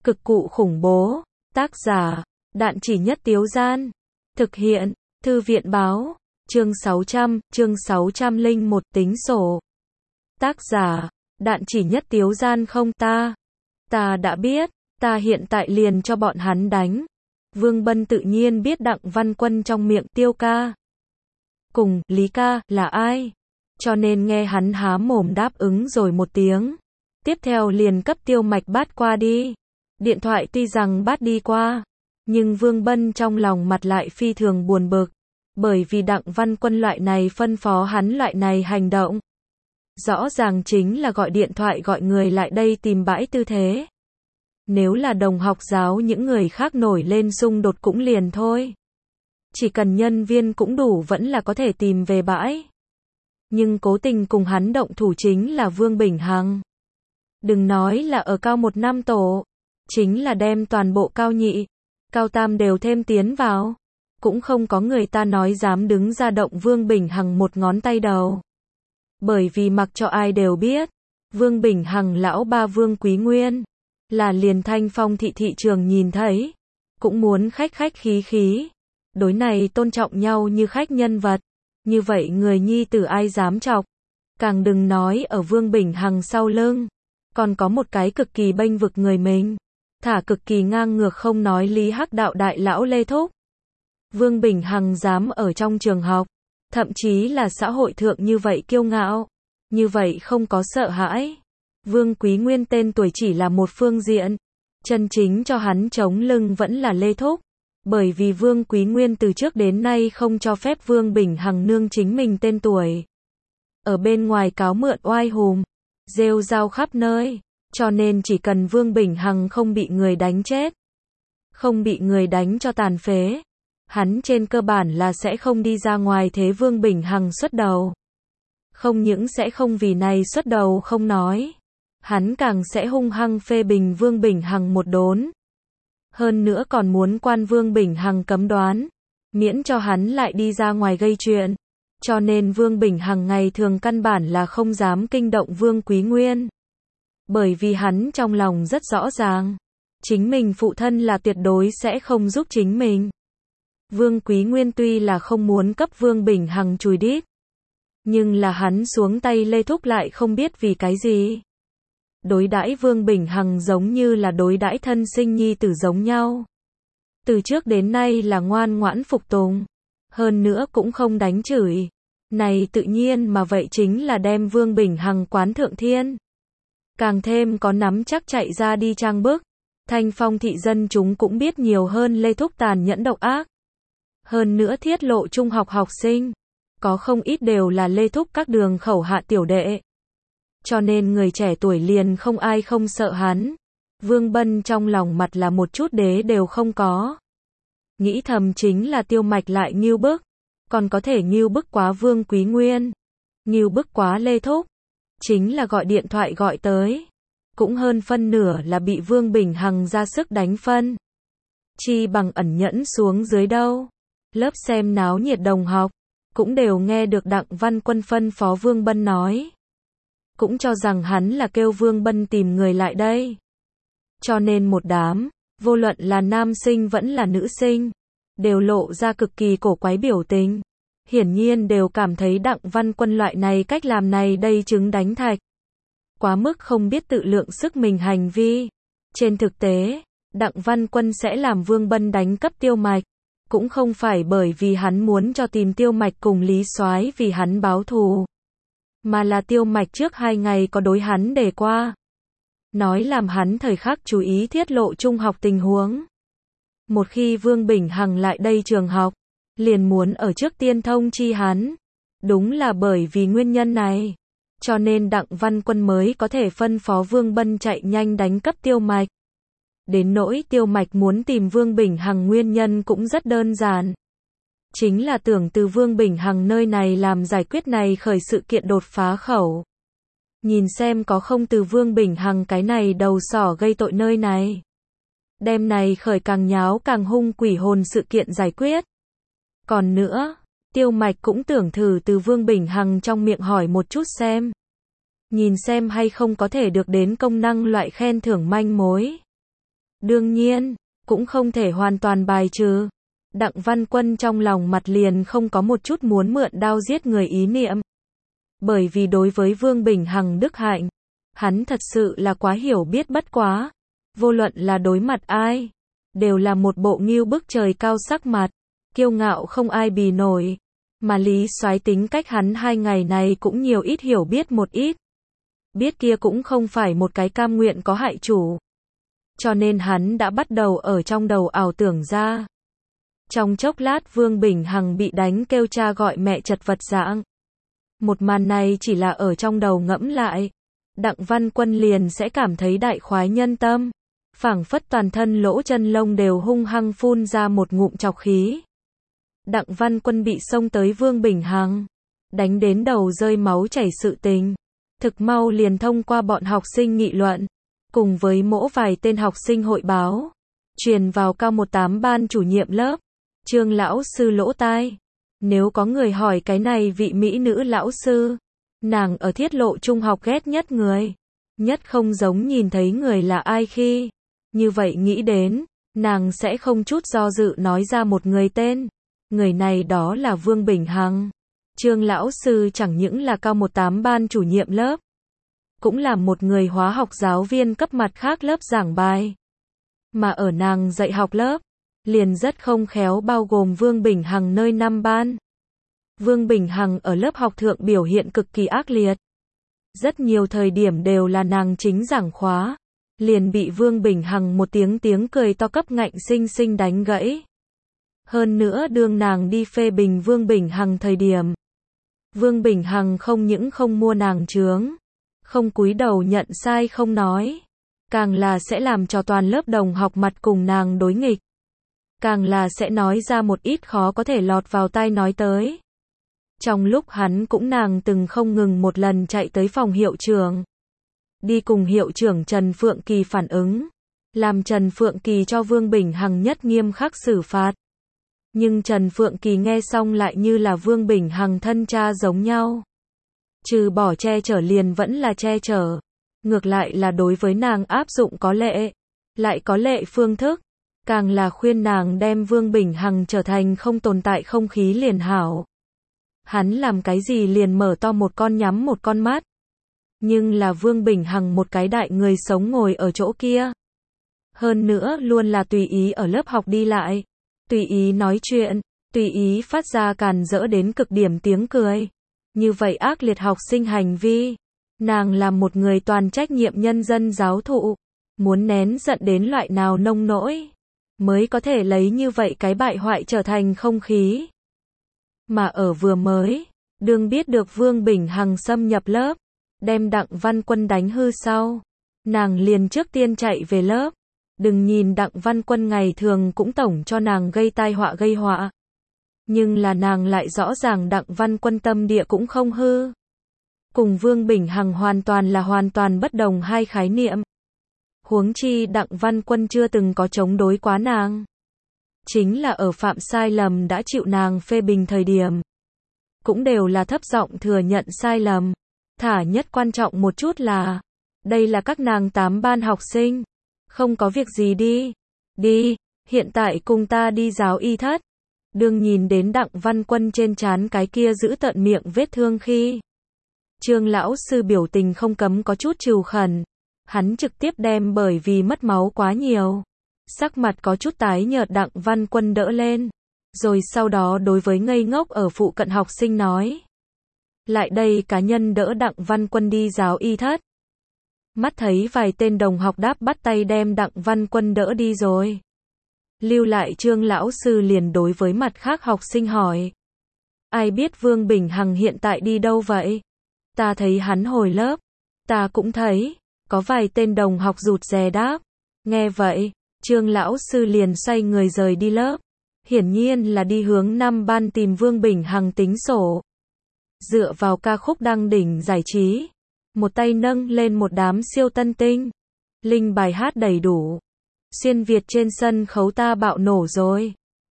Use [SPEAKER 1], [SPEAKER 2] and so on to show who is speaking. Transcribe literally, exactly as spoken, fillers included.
[SPEAKER 1] Cực cụ khủng bố. Tác giả, Đạn Chỉ Nhất Tiếu Gian. Thực hiện, Thư viện báo. Chương sáu trăm, chương sáu trăm lẻ một tính sổ. Tác giả, Đạn Chỉ Nhất Tiếu Gian. Không ta. Ta đã biết, ta hiện tại liền cho bọn hắn đánh. Vương Bân tự nhiên biết Đặng Văn Quân trong miệng Tiêu ca cùng Lý ca là ai, cho nên nghe hắn há mồm đáp ứng rồi một tiếng. Tiếp theo liền cấp Tiêu Mạch bắt qua đi. Điện thoại tuy rằng bắt đi qua, nhưng Vương Bân trong lòng mặt lại phi thường buồn bực, bởi vì Đặng Văn Quân loại này phân phó hắn loại này hành động. Rõ ràng chính là gọi điện thoại gọi người lại đây tìm bãi tư thế. Nếu là đồng học giáo những người khác nổi lên xung đột cũng liền thôi. Chỉ cần nhân viên cũng đủ vẫn là có thể tìm về bãi. Nhưng cố tình cùng hắn động thủ chính là Vương Bình Hằng. Đừng nói là ở cao một năm tổ, chính là đem toàn bộ cao nhị, cao tam đều thêm tiến vào. Cũng không có người ta nói dám đứng ra động Vương Bình Hằng một ngón tay đầu. Bởi vì mặc cho ai đều biết, Vương Bình Hằng lão ba Vương Quý Nguyên, là liền Thanh Phong thị thị trường nhìn thấy, cũng muốn khách khách khí khí. Đối này tôn trọng nhau như khách nhân vật, như vậy người nhi tử ai dám chọc. Càng đừng nói ở Vương Bình Hằng sau lưng, còn có một cái cực kỳ bênh vực người mình, thả cực kỳ ngang ngược không nói lý hắc đạo đại lão Lê Thúc. Vương Bình Hằng dám ở trong trường học, thậm chí là xã hội thượng như vậy kiêu ngạo, như vậy không có sợ hãi. Vương Quý Nguyên tên tuổi chỉ là một phương diện, chân chính cho hắn chống lưng vẫn là Lê Thúc. Bởi vì Vương Quý Nguyên từ trước đến nay không cho phép Vương Bình Hằng nương chính mình tên tuổi. Ở bên ngoài cáo mượn oai hùm, rêu rao khắp nơi, cho nên chỉ cần Vương Bình Hằng không bị người đánh chết, không bị người đánh cho tàn phế, hắn trên cơ bản là sẽ không đi ra ngoài thế Vương Bình Hằng xuất đầu. Không những sẽ không vì này xuất đầu không nói, hắn càng sẽ hung hăng phê bình Vương Bình Hằng một đốn. Hơn nữa còn muốn quan Vương Bình Hằng cấm đoán, miễn cho hắn lại đi ra ngoài gây chuyện. Cho nên Vương Bình Hằng ngày thường căn bản là không dám kinh động Vương Quý Nguyên. Bởi vì hắn trong lòng rất rõ ràng, chính mình phụ thân là tuyệt đối sẽ không giúp chính mình. Vương Quý Nguyên tuy là không muốn cấp Vương Bình Hằng chùi đít, nhưng là hắn xuống tay Lê Thúc lại không biết vì cái gì. Đối đãi Vương Bình Hằng giống như là đối đãi thân sinh nhi tử giống nhau. Từ trước đến nay là ngoan ngoãn phục tùng, hơn nữa cũng không đánh chửi. Này tự nhiên mà vậy chính là đem Vương Bình Hằng quán thượng thiên. Càng thêm có nắm chắc chạy ra đi trang bức. Thanh Phong thị dân chúng cũng biết nhiều hơn Lê Thúc tàn nhẫn độc ác. Hơn nữa thiết lộ trung học học sinh, có không ít đều là Lê Thúc các đường khẩu hạ tiểu đệ. Cho nên người trẻ tuổi liền không ai không sợ hắn. Vương Bân trong lòng mặt là một chút đế đều không có. Nghĩ thầm chính là Tiêu Mạch lại nghêu bức, còn có thể nghêu bức quá Vương Quý Nguyên, nghêu bức quá Lê Thúc. Chính là gọi điện thoại gọi tới, cũng hơn phân nửa là bị Vương Bình Hằng ra sức đánh phân. Chi bằng ẩn nhẫn xuống dưới đâu. Lớp xem náo nhiệt đồng học, cũng đều nghe được Đặng Văn Quân phân phó Vương Bân nói. Cũng cho rằng hắn là kêu Vương Bân tìm người lại đây. Cho nên một đám, vô luận là nam sinh vẫn là nữ sinh, đều lộ ra cực kỳ cổ quái biểu tình. Hiển nhiên đều cảm thấy Đặng Văn Quân loại này cách làm này đây trứng đánh thạch. Quá mức không biết tự lượng sức mình hành vi. Trên thực tế, Đặng Văn Quân sẽ làm Vương Bân đánh cấp Tiêu Mạch, cũng không phải bởi vì hắn muốn cho tìm Tiêu Mạch cùng Lý Soái vì hắn báo thù, mà là Tiêu Mạch trước hai ngày có đối hắn đề qua, nói làm hắn thời khắc chú ý thiết lộ trung học tình huống. Một khi Vương Bình Hằng lại đây trường học, liền muốn ở trước tiên thông chi hắn. Đúng là bởi vì nguyên nhân này, cho nên Đặng Văn Quân mới có thể phân phó Vương Bân chạy nhanh đánh cấp Tiêu Mạch. Đến nỗi Tiêu Mạch muốn tìm Vương Bình Hằng nguyên nhân cũng rất đơn giản. Chính là tưởng từ Vương Bình Hằng nơi này làm giải quyết này khởi sự kiện đột phá khẩu. Nhìn xem có không từ Vương Bình Hằng cái này đầu sỏ gây tội nơi này. Đêm này khởi càng nháo càng hung quỷ hồn sự kiện giải quyết. Còn nữa, Tiêu Mạch cũng tưởng thử từ Vương Bình Hằng trong miệng hỏi một chút xem. Nhìn xem hay không có thể được đến công năng loại khen thưởng manh mối. Đương nhiên, cũng không thể hoàn toàn bài trừ. Đặng Văn Quân trong lòng mặt liền không có một chút muốn mượn đao giết người ý niệm. Bởi vì đối với Vương Bình Hằng đức hạnh, hắn thật sự là quá hiểu biết bất quá. Vô luận là đối mặt ai, đều là một bộ ngưu bức trời cao sắc mặt, kiêu ngạo không ai bì nổi. Mà Lý Soái tính cách hắn hai ngày này cũng nhiều ít hiểu biết một ít. Biết kia cũng không phải một cái cam nguyện có hại chủ. Cho nên hắn đã bắt đầu ở trong đầu ảo tưởng ra. Trong chốc lát Vương Bình Hằng bị đánh kêu cha gọi mẹ chật vật dạng. Một màn này chỉ là ở trong đầu ngẫm lại. Đặng Văn Quân liền sẽ cảm thấy đại khoái nhân tâm. Phảng phất toàn thân lỗ chân lông đều hung hăng phun ra một ngụm chọc khí. Đặng Văn Quân bị xông tới Vương Bình Hằng. Đánh đến đầu rơi máu chảy sự tình. Thực mau liền thông qua bọn học sinh nghị luận. Cùng với mỗ vài tên học sinh hội báo. Truyền vào cao một tám ban chủ nhiệm lớp. Trương lão sư lỗ tai. Nếu có người hỏi cái này vị mỹ nữ lão sư. Nàng ở Thiết Lộ trung học ghét nhất người. Nhất không giống nhìn thấy người là ai khi. Như vậy nghĩ đến, nàng sẽ không chút do dự nói ra một người tên. Người này đó là Vương Bình Hằng. Trương lão sư chẳng những là cao một tám ban chủ nhiệm lớp. Cũng là một người hóa học giáo viên cấp mặt khác lớp giảng bài. Mà ở nàng dạy học lớp, liền rất không khéo bao gồm Vương Bình Hằng nơi năm ban. Vương Bình Hằng ở lớp học thượng biểu hiện cực kỳ ác liệt. Rất nhiều thời điểm đều là nàng chính giảng khóa. Liền bị Vương Bình Hằng một tiếng tiếng cười to cấp ngạnh sinh sinh đánh gãy. Hơn nữa đương nàng đi phê bình Vương Bình Hằng thời điểm. Vương Bình Hằng không những không mua nàng chướng. Không cúi đầu nhận sai không nói. Càng là sẽ làm cho toàn lớp đồng học mặt cùng nàng đối nghịch. Càng là sẽ nói ra một ít khó có thể lọt vào tai nói tới. Trong lúc hắn cũng nàng từng không ngừng một lần chạy tới phòng hiệu trưởng. Đi cùng hiệu trưởng Trần Phượng Kỳ phản ứng. Làm Trần Phượng Kỳ cho Vương Bình Hằng nhất nghiêm khắc xử phạt. Nhưng Trần Phượng Kỳ nghe xong lại như là Vương Bình Hằng thân cha giống nhau. Trừ bỏ che chở liền vẫn là che chở. Ngược lại là đối với nàng áp dụng có lệ. Lại có lệ phương thức. Càng là khuyên nàng đem Vương Bình Hằng trở thành không tồn tại không khí liền hảo. Hắn làm cái gì liền mở to một con nhắm một con mắt. Nhưng là Vương Bình Hằng một cái đại người sống ngồi ở chỗ kia. Hơn nữa luôn là tùy ý ở lớp học đi lại. Tùy ý nói chuyện. Tùy ý phát ra càn rỡ đến cực điểm tiếng cười. Như vậy ác liệt học sinh hành vi. Nàng là một người toàn trách nhiệm nhân dân giáo thụ. Muốn nén giận đến loại nào nông nỗi. Mới có thể lấy như vậy cái bại hoại trở thành không khí. Mà ở vừa mới. Đương biết được Vương Bình Hằng xâm nhập lớp. Đem Đặng Văn Quân đánh hư sau. Nàng liền trước tiên chạy về lớp. Đừng nhìn Đặng Văn Quân ngày thường cũng tổng cho nàng gây tai họa gây họa. Nhưng là nàng lại rõ ràng Đặng Văn Quân tâm địa cũng không hư. Cùng Vương Bình Hằng hoàn toàn là hoàn toàn bất đồng hai khái niệm. Huống chi Đặng Văn Quân chưa từng có chống đối quá nàng. Chính là ở phạm sai lầm đã chịu nàng phê bình thời điểm. Cũng đều là thấp giọng thừa nhận sai lầm. Thả nhất quan trọng một chút là, đây là các nàng tám ban học sinh. Không có việc gì đi. Đi, hiện tại cùng ta đi giáo y thất. Đương nhìn đến Đặng Văn Quân trên trán cái kia giữ tận miệng vết thương khi. Trương lão sư biểu tình không cấm có chút trừu khẩn. Hắn trực tiếp đem bởi vì mất máu quá nhiều. Sắc mặt có chút tái nhợt Đặng Văn Quân đỡ lên. Rồi sau đó đối với ngây ngốc ở phụ cận học sinh nói. Lại đây cá nhân đỡ Đặng Văn Quân đi giáo y thất. Mắt thấy vài tên đồng học đáp bắt tay đem Đặng Văn Quân đỡ đi rồi. Lưu lại Trương lão sư liền đối với mặt khác học sinh hỏi. Ai biết Vương Bình Hằng hiện tại đi đâu vậy? Ta thấy hắn hồi lớp. Ta cũng thấy. Có vài tên đồng học rụt rè đáp. Nghe vậy, Trương lão sư liền xoay người rời đi lớp. Hiển nhiên là đi hướng năm ban tìm Vương Bình Hằng tính sổ. Dựa vào ca khúc đăng đỉnh giải trí. Một tay nâng lên một đám siêu tân tinh. Linh bài hát đầy đủ. Xuyên Việt trên sân khấu ta bạo nổ rồi.